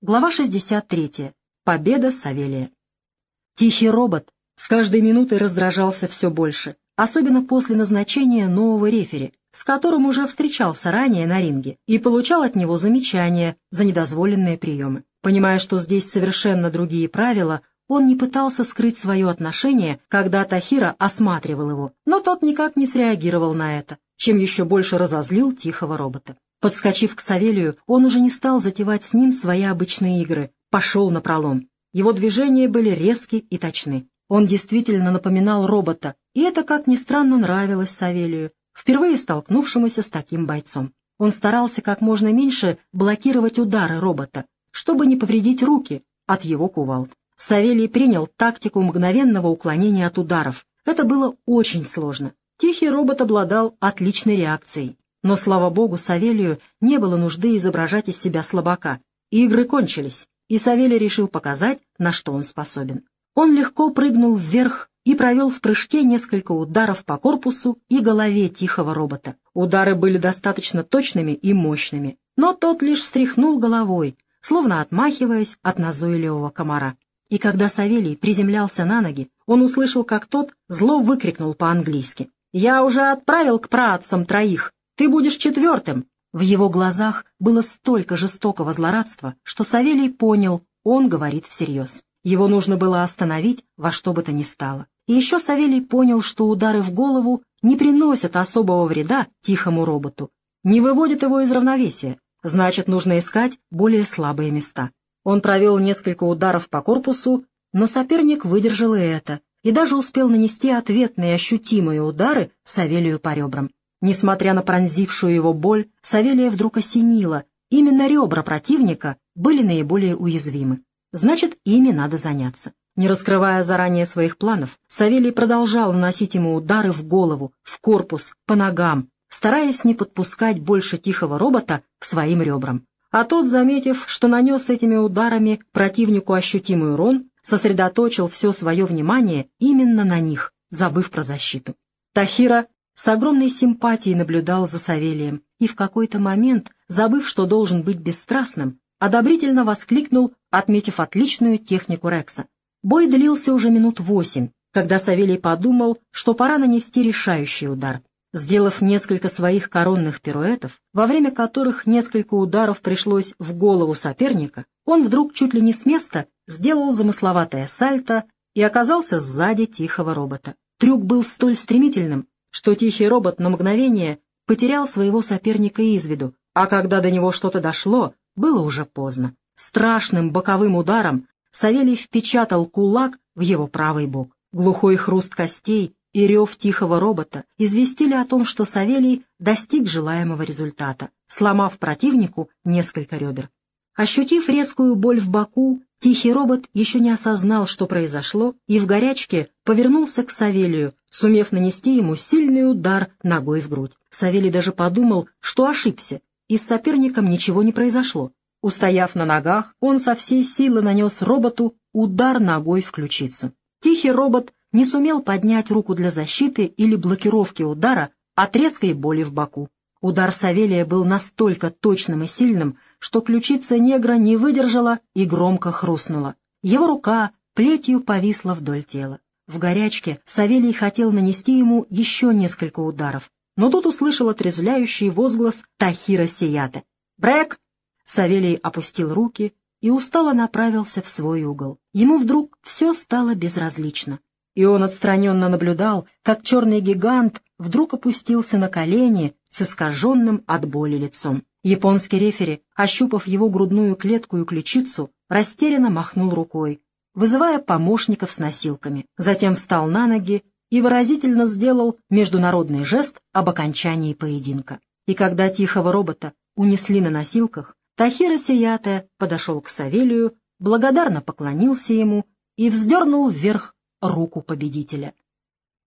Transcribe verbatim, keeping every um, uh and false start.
Глава шестьдесят третья. Победа Савелия. Тихий робот с каждой минутой раздражался все больше, особенно после назначения нового рефери, с которым уже встречался ранее на ринге, и получал от него замечания за недозволенные приемы. Понимая, что здесь совершенно другие правила, он не пытался скрыть свое отношение, когда Тахира осматривал его, но тот никак не среагировал на это, чем еще больше разозлил тихого робота. Подскочив к Савелию, он уже не стал затевать с ним свои обычные игры, пошел напролом. Его движения были резки и точны. Он действительно напоминал робота, и это, как ни странно, нравилось Савелию, впервые столкнувшемуся с таким бойцом. Он старался как можно меньше блокировать удары робота, чтобы не повредить руки от его кувалд. Савелий принял тактику мгновенного уклонения от ударов. Это было очень сложно. Тихий робот обладал отличной реакцией. Но, слава богу, Савелию не было нужды изображать из себя слабака. Игры кончились, и Савелий решил показать, на что он способен. Он легко прыгнул вверх и провел в прыжке несколько ударов по корпусу и голове тихого робота. Удары были достаточно точными и мощными, но тот лишь встряхнул головой, словно отмахиваясь от назойливого комара. И когда Савелий приземлялся на ноги, он услышал, как тот зло выкрикнул по-английски: «Я уже отправил к праотцам троих! Ты будешь четвертым!» В его глазах было столько жестокого злорадства, что Савелий понял, он говорит всерьез. Его нужно было остановить во что бы то ни стало. И еще Савелий понял, что удары в голову не приносят особого вреда тихому роботу, не выводят его из равновесия, значит, нужно искать более слабые места. Он провел несколько ударов по корпусу, но соперник выдержал и это, и даже успел нанести ответные ощутимые удары Савелию по ребрам. Несмотря на пронзившую его боль, Савелия вдруг осенило. Именно ребра противника были наиболее уязвимы. Значит, ими надо заняться. Не раскрывая заранее своих планов, Савелий продолжал наносить ему удары в голову, в корпус, по ногам, стараясь не подпускать больше тихого робота к своим ребрам. А тот, заметив, что нанес этими ударами противнику ощутимый урон, сосредоточил все свое внимание именно на них, забыв про защиту. Тахира с огромной симпатией наблюдал за Савелием и в какой-то момент, забыв, что должен быть бесстрастным, одобрительно воскликнул, отметив отличную технику Рекса. Бой длился уже минут восемь, когда Савелий подумал, что пора нанести решающий удар. Сделав несколько своих коронных пируэтов, во время которых несколько ударов пришлось в голову соперника, он вдруг чуть ли не с места сделал замысловатое сальто и оказался сзади тихого робота. Трюк был столь стремительным, что тихий робот на мгновение потерял своего соперника из виду, а когда до него что-то дошло, было уже поздно. Страшным боковым ударом Савелий впечатал кулак в его правый бок. Глухой хруст костей и рев тихого робота известили о том, что Савелий достиг желаемого результата, сломав противнику несколько ребер. Ощутив резкую боль в боку, тихий робот еще не осознал, что произошло, и в горячке повернулся к Савелию, сумев нанести ему сильный удар ногой в грудь. Савелий даже подумал, что ошибся, и с соперником ничего не произошло. Устояв на ногах, он со всей силы нанес роботу удар ногой в ключицу. Тихий робот не сумел поднять руку для защиты или блокировки удара от резкой боли в боку. Удар Савелия был настолько точным и сильным, что ключица негра не выдержала и громко хрустнула. Его рука плетью повисла вдоль тела. В горячке Савелий хотел нанести ему еще несколько ударов, но тут услышал отрезвляющий возглас Тахира Сияте. «Брэк!» Савелий опустил руки и устало направился в свой угол. Ему вдруг все стало безразлично, и он отстраненно наблюдал, как черный гигант вдруг опустился на колени с искаженным от боли лицом. Японский рефери, ощупав его грудную клетку и ключицу, растерянно махнул рукой, вызывая помощников с носилками. Затем встал на ноги и выразительно сделал международный жест об окончании поединка. И когда тихого робота унесли на носилках, Тахира Сияте подошел к Савелию, благодарно поклонился ему и вздернул вверх руку победителя.